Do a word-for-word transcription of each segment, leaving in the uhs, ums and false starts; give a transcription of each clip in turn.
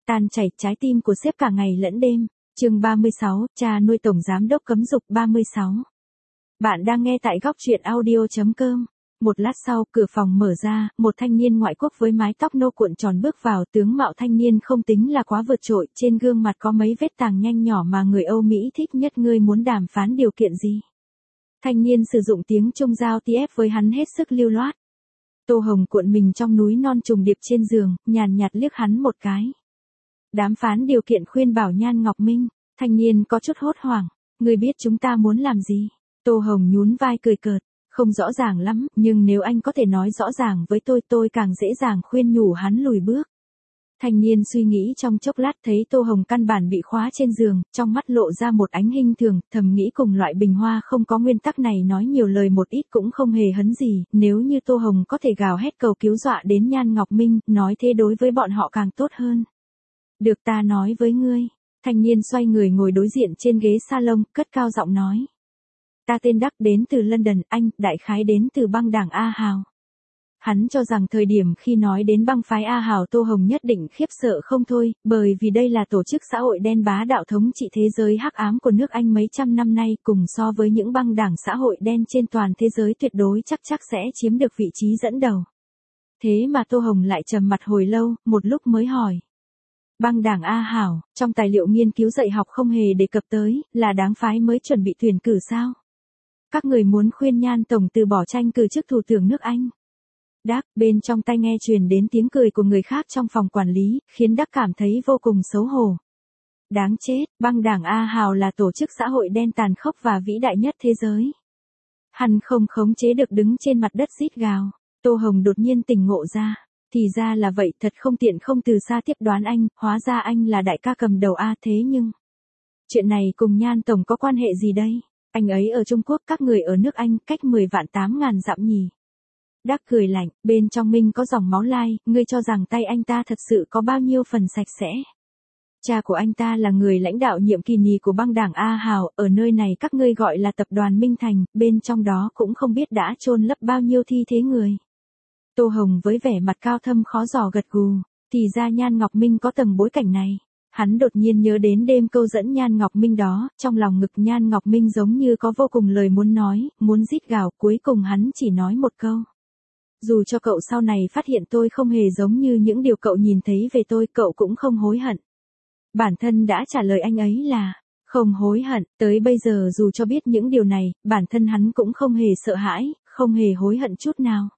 tan chảy trái tim của sếp cả ngày lẫn đêm. Chương ba mươi sáu, cha nuôi tổng giám đốc cấm dục ba mươi sáu. Bạn đang nghe tại góc truyện audio chấm com. Một lát sau, cửa phòng mở ra, một thanh niên ngoại quốc với mái tóc nâu cuộn tròn bước vào. Tướng mạo thanh niên không tính là quá vượt trội, trên gương mặt có mấy vết tàng nhanh nhỏ mà người Âu Mỹ thích nhất. Ngươi muốn đàm phán điều kiện gì? Thanh niên sử dụng tiếng Trung giao tiếp với hắn hết sức lưu loát. Tô Hồng cuộn mình trong núi non trùng điệp trên giường, nhàn nhạt liếc hắn một cái. Đàm phán điều kiện khuyên bảo Nhan Ngọc Minh. Thanh niên có chút hốt hoảng. Ngươi biết chúng ta muốn làm gì? Tô Hồng nhún vai cười cợt. Không rõ ràng lắm, nhưng nếu anh có thể nói rõ ràng với tôi, tôi càng dễ dàng khuyên nhủ hắn lùi bước. Thanh niên suy nghĩ trong chốc lát thấy Tô Hồng căn bản bị khóa trên giường, trong mắt lộ ra một ánh hình thường, thầm nghĩ cùng loại bình hoa không có nguyên tắc này nói nhiều lời một ít cũng không hề hấn gì, nếu như Tô Hồng có thể gào hét cầu cứu dọa đến Nhan Ngọc Minh, nói thế đối với bọn họ càng tốt hơn. Được, ta nói với ngươi. Thanh niên xoay người ngồi đối diện trên ghế salon, cất cao giọng nói. Ta tên Đắc, đến từ London, Anh, đại khái đến từ băng đảng A Hào. Hắn cho rằng thời điểm khi nói đến băng phái A Hào, Tô Hồng nhất định khiếp sợ không thôi, bởi vì đây là tổ chức xã hội đen bá đạo thống trị thế giới hắc ám của nước Anh mấy trăm năm nay, cùng so với những băng đảng xã hội đen trên toàn thế giới tuyệt đối chắc chắc sẽ chiếm được vị trí dẫn đầu. Thế mà Tô Hồng lại trầm mặt hồi lâu, một lúc mới hỏi. Băng đảng A Hào, trong tài liệu nghiên cứu dạy học không hề đề cập tới, là đáng phái mới chuẩn bị tuyển cử sao? Các người muốn khuyên Nhan Tổng từ bỏ tranh cử chức thủ tướng nước Anh. Đắc, bên trong tai nghe truyền đến tiếng cười của người khác trong phòng quản lý, khiến Đắc cảm thấy vô cùng xấu hổ. Đáng chết, băng đảng A Hào là tổ chức xã hội đen tàn khốc và vĩ đại nhất thế giới. Hắn không khống chế được đứng trên mặt đất rít gào. Tô Hồng đột nhiên tỉnh ngộ ra. Thì ra là vậy, thật không tiện không từ xa tiếp đoán anh, hóa ra anh là đại ca cầm đầu A. Thế nhưng, chuyện này cùng Nhan Tổng có quan hệ gì đây? Anh ấy ở Trung Quốc, các người ở nước Anh, cách mười vạn tám ngàn dặm nhỉ. Đắc cười lạnh, bên trong Minh có dòng máu lai, ngươi cho rằng tay anh ta thật sự có bao nhiêu phần sạch sẽ. Cha của anh ta là người lãnh đạo nhiệm kỳ nhì của băng đảng A Hào, ở nơi này các ngươi gọi là tập đoàn Minh Thành, bên trong đó cũng không biết đã chôn lấp bao nhiêu thi thế người. Tô Hồng với vẻ mặt cao thâm khó dò gật gù, thì ra Nhan Ngọc Minh có tầng bối cảnh này. Hắn đột nhiên nhớ đến đêm câu dẫn Nhan Ngọc Minh đó, trong lòng ngực Nhan Ngọc Minh giống như có vô cùng lời muốn nói, muốn rít gào, cuối cùng hắn chỉ nói một câu. Dù cho cậu sau này phát hiện tôi không hề giống như những điều cậu nhìn thấy về tôi, cậu cũng không hối hận. Bản thân đã trả lời anh ấy là, không hối hận, tới bây giờ dù cho biết những điều này, bản thân hắn cũng không hề sợ hãi, không hề hối hận chút nào.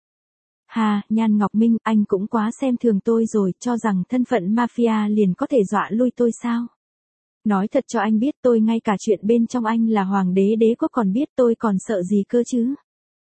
Hà, Nhan Ngọc Minh, anh cũng quá xem thường tôi rồi, cho rằng thân phận mafia liền có thể dọa lui tôi sao? Nói thật cho anh biết, tôi ngay cả chuyện bên trong anh là hoàng đế đế quốc còn biết, tôi còn sợ gì cơ chứ?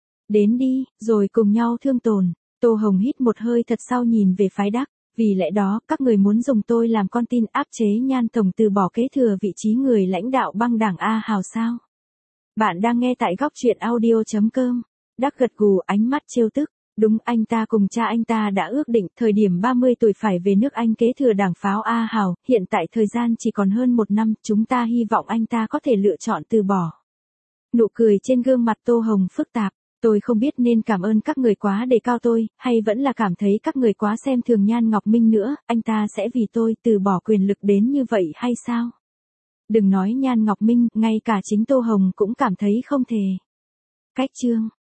Đến đi, rồi cùng nhau thương tổn. Tô Hồng hít một hơi thật sâu nhìn về phái Đắc, vì lẽ đó, các người muốn dùng tôi làm con tin áp chế Nhan Tổng từ bỏ kế thừa vị trí người lãnh đạo băng đảng A Hào sao? Bạn đang nghe tại góc truyện audio chấm com. Đắc gật gù, ánh mắt trêu tức. Đúng, anh ta cùng cha anh ta đã ước định thời điểm ba mươi tuổi phải về nước Anh kế thừa đảng pháo A Hào, hiện tại thời gian chỉ còn hơn một năm, chúng ta hy vọng anh ta có thể lựa chọn từ bỏ. Nụ cười trên gương mặt Tô Hồng phức tạp, tôi không biết nên cảm ơn các người quá đề cao tôi, hay vẫn là cảm thấy các người quá xem thường Nhan Ngọc Minh nữa, anh ta sẽ vì tôi từ bỏ quyền lực đến như vậy hay sao? Đừng nói Nhan Ngọc Minh, ngay cả chính Tô Hồng cũng cảm thấy không thể. Cách chương